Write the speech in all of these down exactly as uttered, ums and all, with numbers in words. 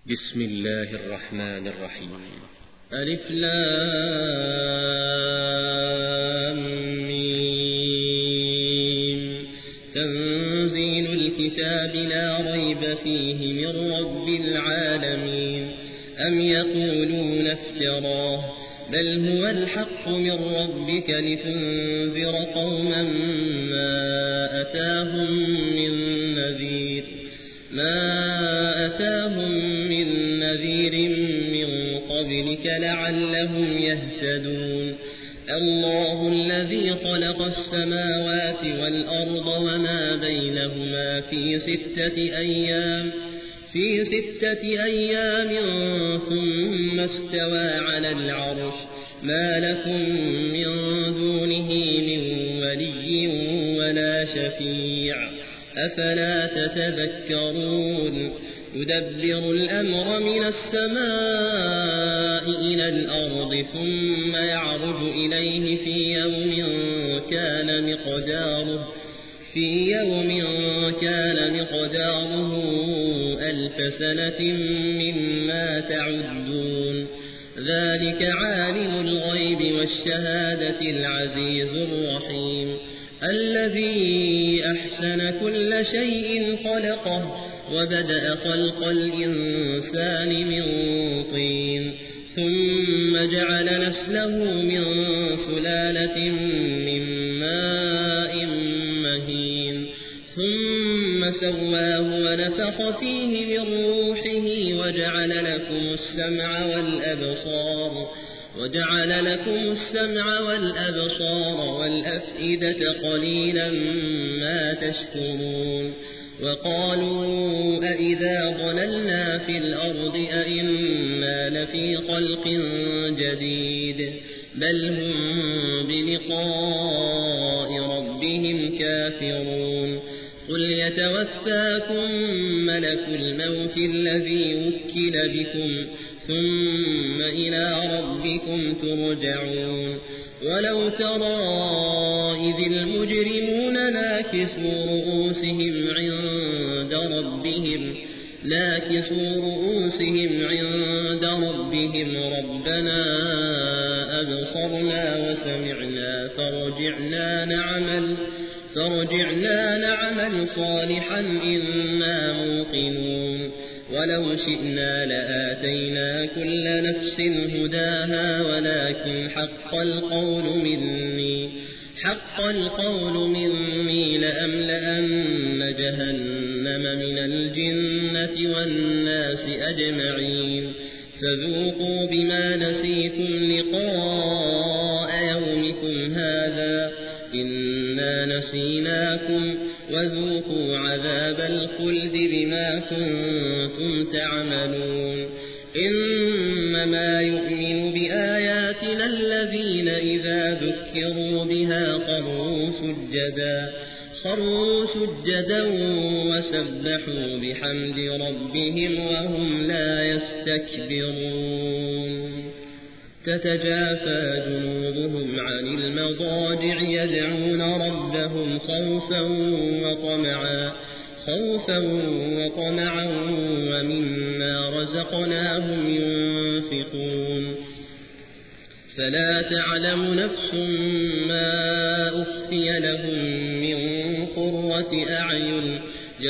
بسم الله الرحمن الرحيم. ألف لام ميم. تنزيل الكتاب لا ريب فيه من رب العالمين. أم يقولون افتراه بل هو الحق من ربك لتنذر قوما ما أتاهم من نذير ما أتاهم من نذير من قبلك لعلهم يهتدون. الله الذي خلق السماوات والأرض وما بينهما في ستة أيام في ستة أيام ثم استوى على العرش. ما لكم من دونه من ولي ولا شفيع أفلا تتذكرون. يدبر الأمر من السماء إلى الأرض ثم يعرج إليه في يوم كان مقداره في يوم كان مقداره ألف سنة مما تعدون. ذلك عالم الغيب والشهادة العزيز الرحيم. الذي أحسن كل شيء خلقه وبدأ خلق الإنسان من طين ثم جعل نسله من سلالة من ماء مهين ثم سواه ونفخ فيه من روحه وجعل لكم السمع والأبصار وجعل لكم السمع والأبصار والأفئدة قليلا ما تشكرون. وقالوا أئذا ضللنا في الأرض أئنا لفي خلق جديد بل هم بلقاء ربهم كافرون. قل يتوفاكم ملك الموت الذي وكل بكم ثم إلى ربكم ترجعون. ولو ترى إذ المجرمون ناكسوا رؤوسهم عند ربهم ناكسوا رؤوسهم عند ربهم ربنا أبصرنا وسمعنا فارجعنا نعمل فارجعنا نعمل صالحا إنا موقنون. ولو شئنا لآتينا كل نفس هداها ولكن حق القول مني حق القول مني لأملأن جهنم من الجنة والناس أجمعين. فذوقوا بما نسيتم لقاء يومكم هذا إنا نسيناكم وذوقوا عذاب الخلد بما كنتم تعملون. إنما يؤمن بآياتنا الذين إذا ذكروا بها خروا سجدا خروا سجدا وسبحوا بحمد ربهم وهم لا يستكبرون. تتجافى جنوبهم عن المضاجع يدعون ربهم خوفا وطمعا خوفا وطمعا ومما رزقناهم ينفقون. فلا تعلم نفس ما أخفي لهم من قرة أعين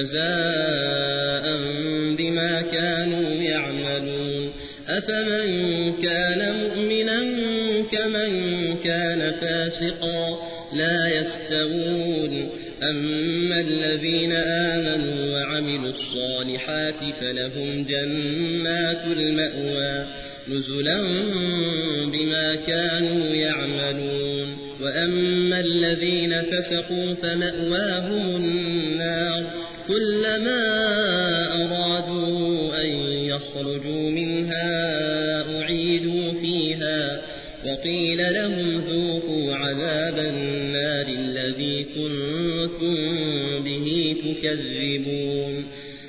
جزاء بما كانوا يعملون. أفمن كان مؤمنا كمن كان فاسقا لا يستوون. أما الذين آمنوا وعملوا الصالحات فلهم جنات المأوى نزلا بما كانوا يعملون. وأما الذين فسقوا فمأواهم النار كلما أرادوا أن يخرجوا منها أعيدوا فيها وقيل لهم ذوقوا عذاب النار الذي كنتم به تكذبون.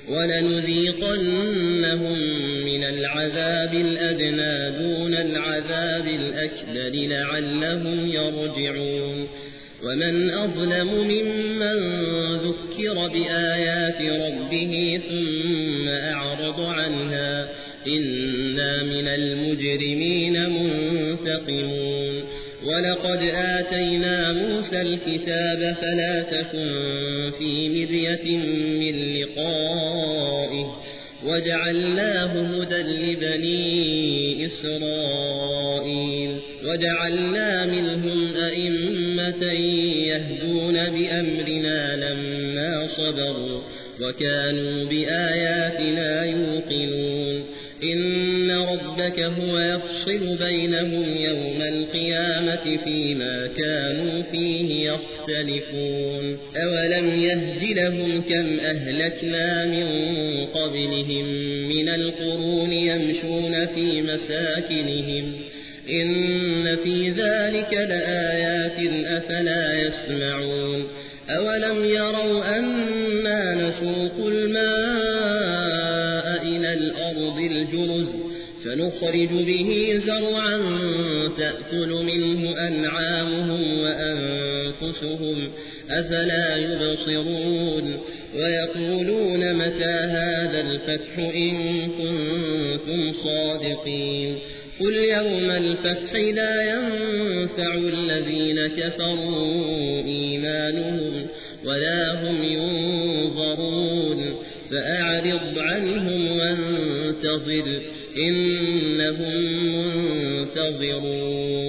ولنذيقنهم من العذاب الأدنى دون العذاب الأكبر لعلهم يرجعون. ومن أظلم ممن ذكر بآيات ربه ثم أعرض عنها إنا من المجرمين منتقمون ولقد آتينا موسى الكتاب فلا تكن في مرية من لقائه وجعلناه هدى لبني إسرائيل وجعلنا منهم أئمة يهدون بأمرنا لما صبروا وكانوا بآياتنا يوقنون إن ربك هو يفصل بينهم يوم القيامة فيما كانوا فيه يختلفون أولم يهد لهم كم أهلكنا من قبلهم من القرون يمشون في مساكنهم إن في ذلك لآيات أفلا يسمعون أولم يروا أنا نسوق الماء إلى الأرض الجرز فنخرج به زرعا تأكل منه أنعامهم وأنفسهم أفلا يبصرون ويقولون متى هذا الفتح إن كنتم صادقين قل يوم الفتح لا ينفع الذين كفروا إيمانهم ولا هم ينظرون فأعرض عنهم وانتظر إنهم منتظرون